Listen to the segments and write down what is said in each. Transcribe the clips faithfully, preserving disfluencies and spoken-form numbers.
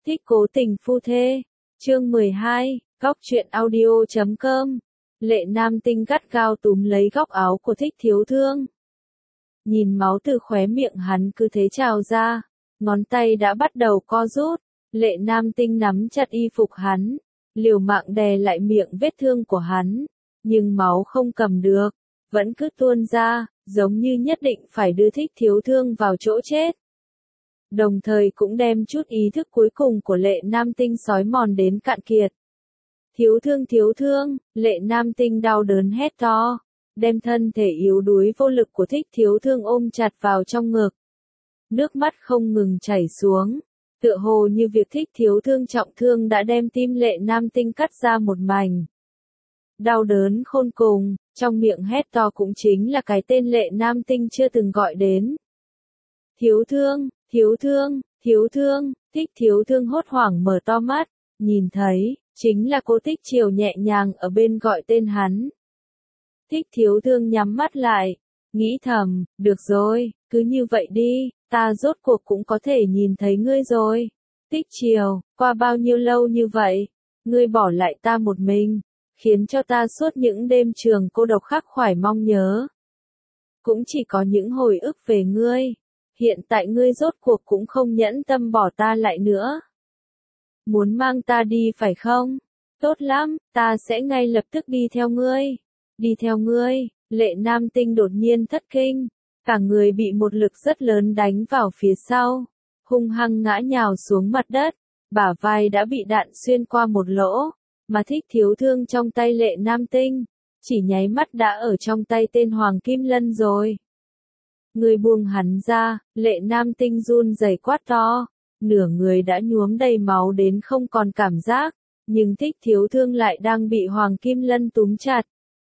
Thích cố tình phu thê. Chương mười hai, góc truyện audio chấm com. Lệ Nam Tinh gắt gao túm lấy góc áo của Thích Thiếu Thương. Nhìn máu từ khóe miệng hắn cứ thế trào ra, ngón tay đã bắt đầu co rút. Lệ Nam Tinh nắm chặt y phục hắn, liều mạng đè lại miệng vết thương của hắn, nhưng máu không cầm được, vẫn cứ tuôn ra, giống như nhất định phải đưa Thích Thiếu Thương vào chỗ chết. Đồng thời cũng đem chút ý thức cuối cùng của Lệ Nam Tinh xói mòn đến cạn kiệt. Thiếu thương thiếu thương, Lệ Nam Tinh đau đớn hét to, đem thân thể yếu đuối vô lực của Thích Thiếu Thương ôm chặt vào trong ngực. Nước mắt không ngừng chảy xuống, tựa hồ như việc Thích Thiếu Thương trọng thương đã đem tim Lệ Nam Tinh cắt ra một mảnh. Đau đớn khôn cùng, trong miệng hét to cũng chính là cái tên Lệ Nam Tinh chưa từng gọi đến. Thiếu thương, thiếu thương, thiếu thương, Thích Thiếu Thương hốt hoảng mở to mắt, nhìn thấy, chính là cô Thích Triều nhẹ nhàng ở bên gọi tên hắn. Thích Thiếu Thương nhắm mắt lại, nghĩ thầm, được rồi, cứ như vậy đi, ta rốt cuộc cũng có thể nhìn thấy ngươi rồi. Thích Triều, qua bao nhiêu lâu như vậy, ngươi bỏ lại ta một mình, khiến cho ta suốt những đêm trường cô độc khắc khoải mong nhớ. Cũng chỉ có những hồi ức về ngươi, hiện tại ngươi rốt cuộc cũng không nhẫn tâm bỏ ta lại nữa. Muốn mang ta đi phải không? Tốt lắm, ta sẽ ngay lập tức đi theo ngươi. Đi theo ngươi, Lệ Nam Tinh đột nhiên thất kinh, cả người bị một lực rất lớn đánh vào phía sau, hung hăng ngã nhào xuống mặt đất, bả vai đã bị đạn xuyên qua một lỗ, mà Thích Thiếu Thương trong tay Lệ Nam Tinh, chỉ nháy mắt đã ở trong tay tên Hoàng Kim Lân rồi. Người buông hắn ra, Lệ Nam Tinh run rẩy quát to, nửa người đã nhuốm đầy máu đến không còn cảm giác, nhưng Thích Thiếu Thương lại đang bị Hoàng Kim Lân túm chặt.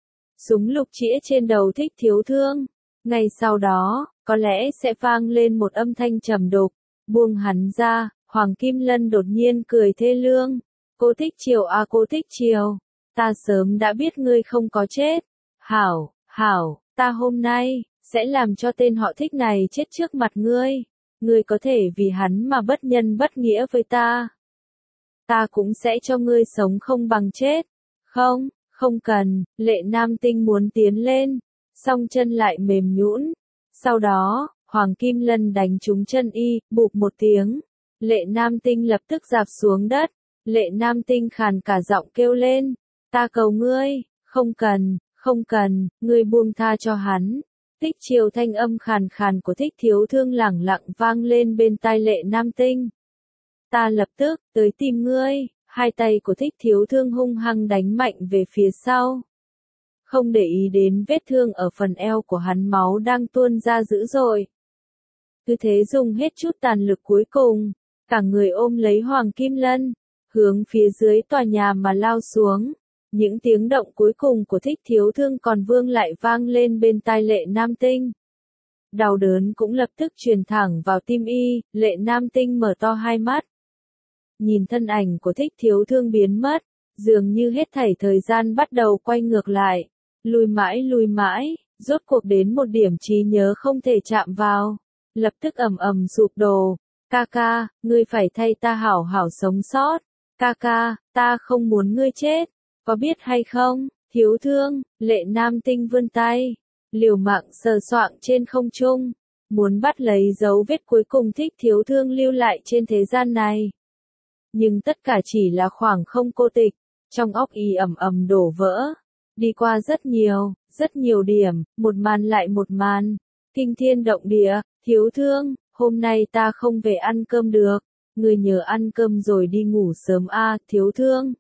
Súng lục chĩa trên đầu Thích Thiếu Thương, ngay sau đó, có lẽ sẽ vang lên một âm thanh trầm đục, buông hắn ra, Hoàng Kim Lân đột nhiên cười thê lương, cô Thích Triều à cô Thích Triều, ta sớm đã biết ngươi không có chết, hảo, hảo, ta hôm nay, sẽ làm cho tên họ Thích này chết trước mặt ngươi, ngươi có thể vì hắn mà bất nhân bất nghĩa với ta. Ta cũng sẽ cho ngươi sống không bằng chết. Không, không cần, Lệ Nam Tinh muốn tiến lên, song chân lại mềm nhũn. Sau đó, Hoàng Kim Lân đánh trúng chân y, bụp một tiếng. Lệ Nam Tinh lập tức rạp xuống đất. Lệ Nam Tinh khàn cả giọng kêu lên, ta cầu ngươi, không cần, không cần, ngươi buông tha cho hắn. Thích Triều thanh âm khàn khàn của Thích Thiếu Thương lẳng lặng vang lên bên tai Lệ Nam Tinh. Ta lập tức, tới tìm ngươi, hai tay của Thích Thiếu Thương hung hăng đánh mạnh về phía sau. Không để ý đến vết thương ở phần eo của hắn máu đang tuôn ra dữ dội. Cứ thế dùng hết chút tàn lực cuối cùng, cả người ôm lấy Hoàng Kim Lân, hướng phía dưới tòa nhà mà lao xuống. Những tiếng động cuối cùng của Thích Thiếu Thương còn vương lại vang lên bên tai Lệ Nam Tinh. Đau đớn cũng lập tức truyền thẳng vào tim y, Lệ Nam Tinh mở to hai mắt. Nhìn thân ảnh của Thích Thiếu Thương biến mất, dường như hết thảy thời gian bắt đầu quay ngược lại, lùi mãi lùi mãi, rốt cuộc đến một điểm trí nhớ không thể chạm vào, lập tức ầm ầm sụp đổ. Ca ca, ngươi phải thay ta hảo hảo sống sót. Ca ca, ta không muốn ngươi chết. Có biết hay không, Thiếu Thương, Lệ Nam Tinh vươn tay, liều mạng sờ soạng trên không trung, muốn bắt lấy dấu vết cuối cùng Thích Thiếu Thương lưu lại trên thế gian này. Nhưng tất cả chỉ là khoảng không cô tịch, trong óc y ầm ầm đổ vỡ, đi qua rất nhiều, rất nhiều điểm, một màn lại một màn, kinh thiên động địa. Thiếu Thương, hôm nay ta không về ăn cơm được, ngươi nhớ ăn cơm rồi đi ngủ sớm a, Thiếu Thương.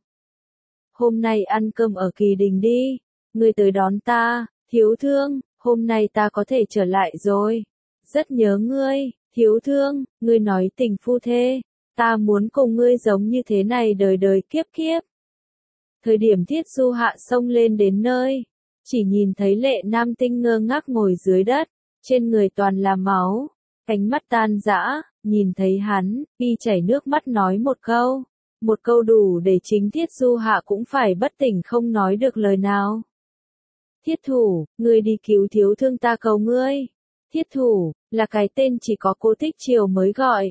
Hôm nay ăn cơm ở Kỳ Đình đi, ngươi tới đón ta, Thiếu Thương, hôm nay ta có thể trở lại rồi. Rất nhớ ngươi, Thiếu Thương, ngươi nói tình phu thê, ta muốn cùng ngươi giống như thế này đời đời kiếp kiếp. Thời điểm Thiết Du Hạ xông lên đến nơi, chỉ nhìn thấy Lệ Nam Tinh ngơ ngác ngồi dưới đất, trên người toàn là máu, cánh mắt tan rã, nhìn thấy hắn, y chảy nước mắt nói một câu. Một câu đủ để chính Thiết Du Hạ cũng phải bất tỉnh không nói được lời nào. Thiết Thủ, ngươi đi cứu Thiếu Thương ta cầu ngươi. Thiết Thủ, là cái tên chỉ có cô Thích Triều mới gọi.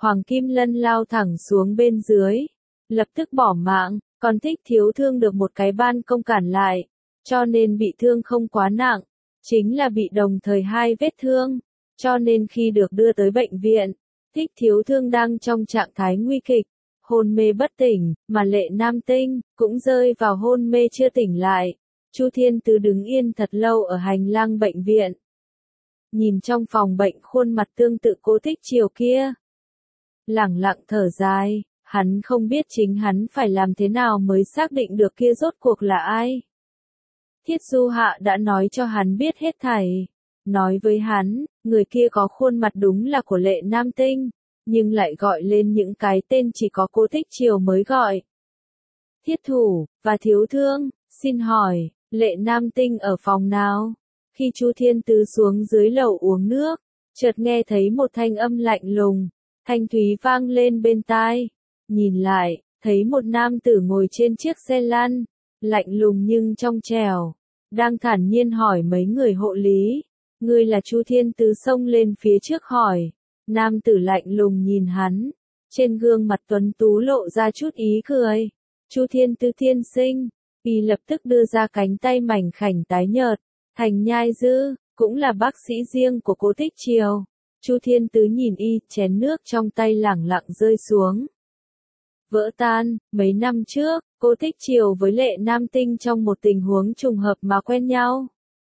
Hoàng Kim Lân lao thẳng xuống bên dưới, lập tức bỏ mạng, còn Thích Thiếu Thương được một cái ban công cản lại, cho nên bị thương không quá nặng, chính là bị đồng thời hai vết thương, cho nên khi được đưa tới bệnh viện, Thích Thiếu Thương đang trong trạng thái nguy kịch, hôn mê bất tỉnh, mà Lệ Nam Tinh cũng rơi vào hôn mê chưa tỉnh lại. Chu Thiên Tứ đứng yên thật lâu ở hành lang bệnh viện, nhìn trong phòng bệnh khuôn mặt tương tự Cố Thích Triều kia, lẳng lặng thở dài, hắn không biết chính hắn phải làm thế nào mới xác định được kia rốt cuộc là ai. Thiết Du Hạ đã nói cho hắn biết hết thảy, nói với hắn, người kia có khuôn mặt đúng là của Lệ Nam Tinh, nhưng lại gọi lên những cái tên chỉ có Cố Thích Triều mới gọi. Thiết Thủ, và Thiếu Thương, xin hỏi, Lệ Nam Tinh ở phòng nào? Khi Chu Thiên Tứ xuống dưới lầu uống nước, chợt nghe thấy một thanh âm lạnh lùng, thanh thúy vang lên bên tai. Nhìn lại, thấy một nam tử ngồi trên chiếc xe lăn, lạnh lùng nhưng trong trẻo, đang thản nhiên hỏi mấy người hộ lý. Ngươi là Chu Thiên Tứ xông lên phía trước hỏi. Nam tử lạnh lùng nhìn hắn, trên gương mặt tuấn tú lộ ra chút ý cười. Chu Thiên Tứ tiên sinh, y lập tức đưa ra cánh tay mảnh khảnh tái nhợt. Thành Nhai Dư, cũng là bác sĩ riêng của Cố Thích Triều. Chu Thiên Tứ nhìn y, chén nước trong tay lẳng lặng rơi xuống. Vỡ tan, mấy năm trước, Cố Thích Triều với Lệ Nam Tinh trong một tình huống trùng hợp mà quen nhau.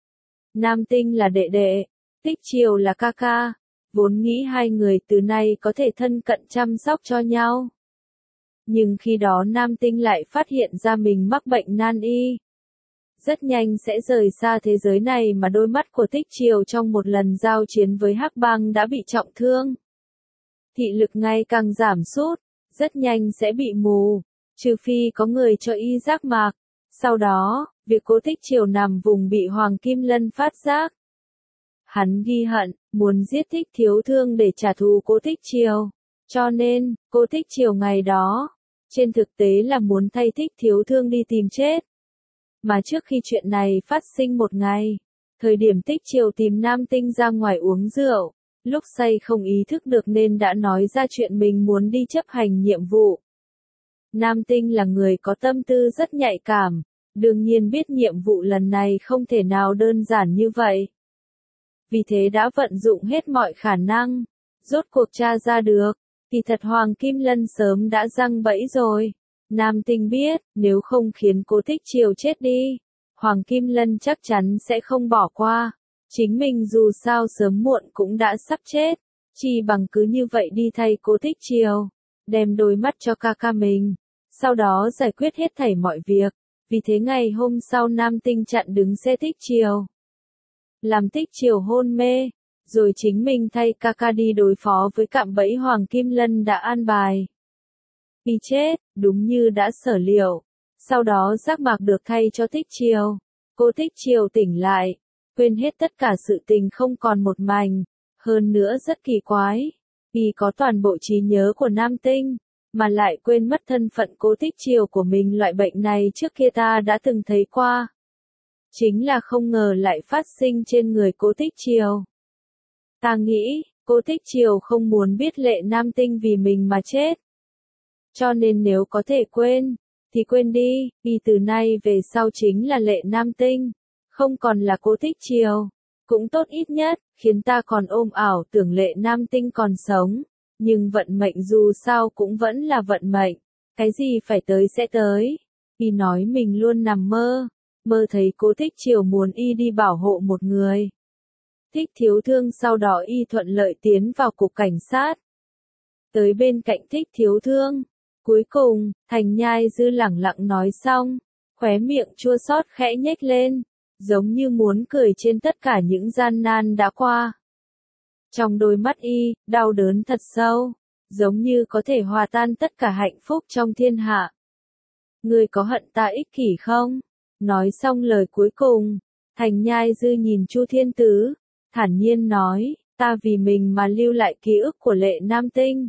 Nam Tinh là đệ đệ, Thích Triều là ca ca, vốn nghĩ hai người từ nay có thể thân cận chăm sóc cho nhau. Nhưng khi đó Nam Tinh lại phát hiện ra mình mắc bệnh nan y. Rất nhanh sẽ rời xa thế giới này mà đôi mắt của Thích Triều trong một lần giao chiến với Hắc Bang đã bị trọng thương. Thị lực ngày càng giảm sút, rất nhanh sẽ bị mù, trừ phi có người cho y giác mạc. Sau đó, việc Cố Thích Triều nằm vùng bị Hoàng Kim Lân phát giác. Hắn ghi hận, muốn giết Thích Thiếu Thương để trả thù Cố Thích Triều. Cho nên, Cố Thích Triều ngày đó, trên thực tế là muốn thay Thích Thiếu Thương đi tìm chết. Mà trước khi chuyện này phát sinh một ngày, thời điểm Thích Triều tìm Nam Tinh ra ngoài uống rượu, lúc say không ý thức được nên đã nói ra chuyện mình muốn đi chấp hành nhiệm vụ. Nam Tinh là người có tâm tư rất nhạy cảm, đương nhiên biết nhiệm vụ lần này không thể nào đơn giản như vậy. Vì thế đã vận dụng hết mọi khả năng, rốt cuộc tra ra được, thì thật Hoàng Kim Lân sớm đã giăng bẫy rồi. Nam Tinh biết, nếu không khiến Cố Thích Triều chết đi, Hoàng Kim Lân chắc chắn sẽ không bỏ qua. Chính mình dù sao sớm muộn cũng đã sắp chết, chỉ bằng cứ như vậy đi thay Cố Thích Triều, đem đôi mắt cho ca ca mình, sau đó giải quyết hết thảy mọi việc. Vì thế ngày hôm sau Nam Tinh chặn đứng xe Thích Triều, làm Thích Triều hôn mê, rồi chính mình thay ca ca đi đối phó với cạm bẫy Hoàng Kim Lân đã an bài. Y chết, đúng như đã sở liệu. Sau đó giác mạc được thay cho Thích Triều. Cố Thích Triều tỉnh lại, quên hết tất cả sự tình không còn một mảnh. Hơn nữa rất kỳ quái, Y có toàn bộ trí nhớ của Nam Tinh, mà lại quên mất thân phận Cố Thích Triều của mình. Loại bệnh này trước kia ta đã từng thấy qua. Chính là không ngờ lại phát sinh trên người Cố Thích Triều. Ta nghĩ, Cố Thích Triều không muốn biết Lệ Nam Tinh vì mình mà chết. Cho nên nếu có thể quên, thì quên đi, vì từ nay về sau chính là Lệ Nam Tinh, không còn là Cố Thích Triều. Cũng tốt, ít nhất, khiến ta còn ôm ảo tưởng Lệ Nam Tinh còn sống. Nhưng vận mệnh dù sao cũng vẫn là vận mệnh, cái gì phải tới sẽ tới. Y nói mình luôn nằm mơ, mơ thấy Cố Thích Triều muốn y đi bảo hộ một người. Thích Thiếu Thương sau đó y thuận lợi tiến vào cục cảnh sát. Tới bên cạnh Thích Thiếu Thương. Cuối cùng, Thành Nhai Dư lẳng lặng nói xong, khóe miệng chua xót khẽ nhếch lên, giống như muốn cười trên tất cả những gian nan đã qua. Trong đôi mắt y, đau đớn thật sâu, giống như có thể hòa tan tất cả hạnh phúc trong thiên hạ. Ngươi có hận ta ích kỷ không? Nói xong lời cuối cùng, Thành Nhai Dư nhìn Chu Thiên Tứ, thản nhiên nói, ta vì mình mà lưu lại ký ức của Lệ Nam Tinh.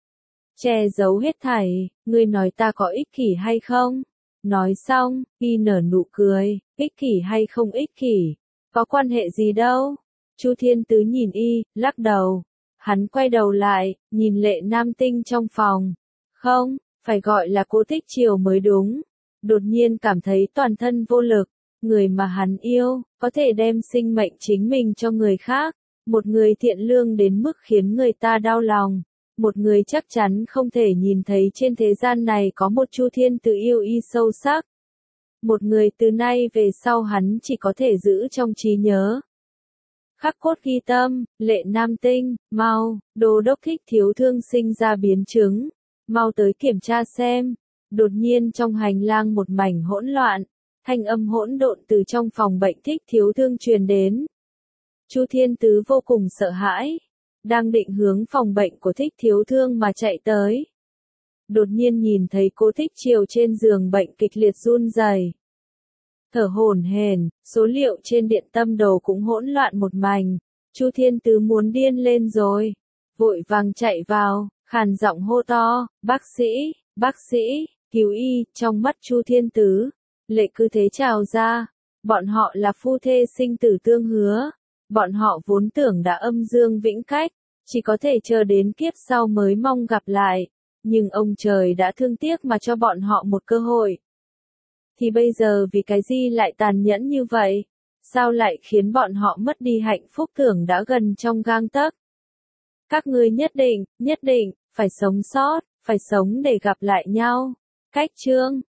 Che giấu hết thảy, ngươi nói ta có ích kỷ hay không? Nói xong, y nở nụ cười, ích kỷ hay không ích kỷ, có quan hệ gì đâu. Chu Thiên Tứ nhìn y, lắc đầu. Hắn quay đầu lại, nhìn Lệ Nam Tinh trong phòng. Không, phải gọi là Cố Thích Triều mới đúng. Đột nhiên cảm thấy toàn thân vô lực. Người mà hắn yêu, có thể đem sinh mệnh chính mình cho người khác. Một người thiện lương đến mức khiến người ta đau lòng. Một người chắc chắn không thể nhìn thấy trên thế gian này có một Chu Thiên Tử yêu y sâu sắc. Một người từ nay về sau hắn chỉ có thể giữ trong trí nhớ. Khắc cốt ghi tâm, Lệ Nam Tinh, mau, Đô đốc Thích Thiếu Thương sinh ra biến chứng. Mau tới kiểm tra xem. Đột nhiên trong hành lang một mảnh hỗn loạn. Thanh âm hỗn độn từ trong phòng bệnh Thích Thiếu Thương truyền đến. Chu Thiên Tứ vô cùng sợ hãi. Đang định hướng phòng bệnh của Thích Thiếu Thương mà chạy tới. Đột nhiên nhìn thấy Cố Thích Triều trên giường bệnh kịch liệt run rẩy, thở hổn hển, số liệu trên điện tâm đồ cũng hỗn loạn một mảnh. Chu Thiên Tứ muốn điên lên rồi, vội vàng chạy vào, khàn giọng hô to, "Bác sĩ, bác sĩ, cứu y!" Trong mắt Chu Thiên Tứ, lệ cứ thế trào ra. Bọn họ là phu thê sinh tử tương hứa. Bọn họ vốn tưởng đã âm dương vĩnh cách, chỉ có thể chờ đến kiếp sau mới mong gặp lại. Nhưng ông trời đã thương tiếc mà cho bọn họ một cơ hội. Thì bây giờ vì cái gì lại tàn nhẫn như vậy? Sao lại khiến bọn họ mất đi hạnh phúc tưởng đã gần trong gang tấc? Các ngươi nhất định, nhất định, phải sống sót, phải sống để gặp lại nhau. Cách chương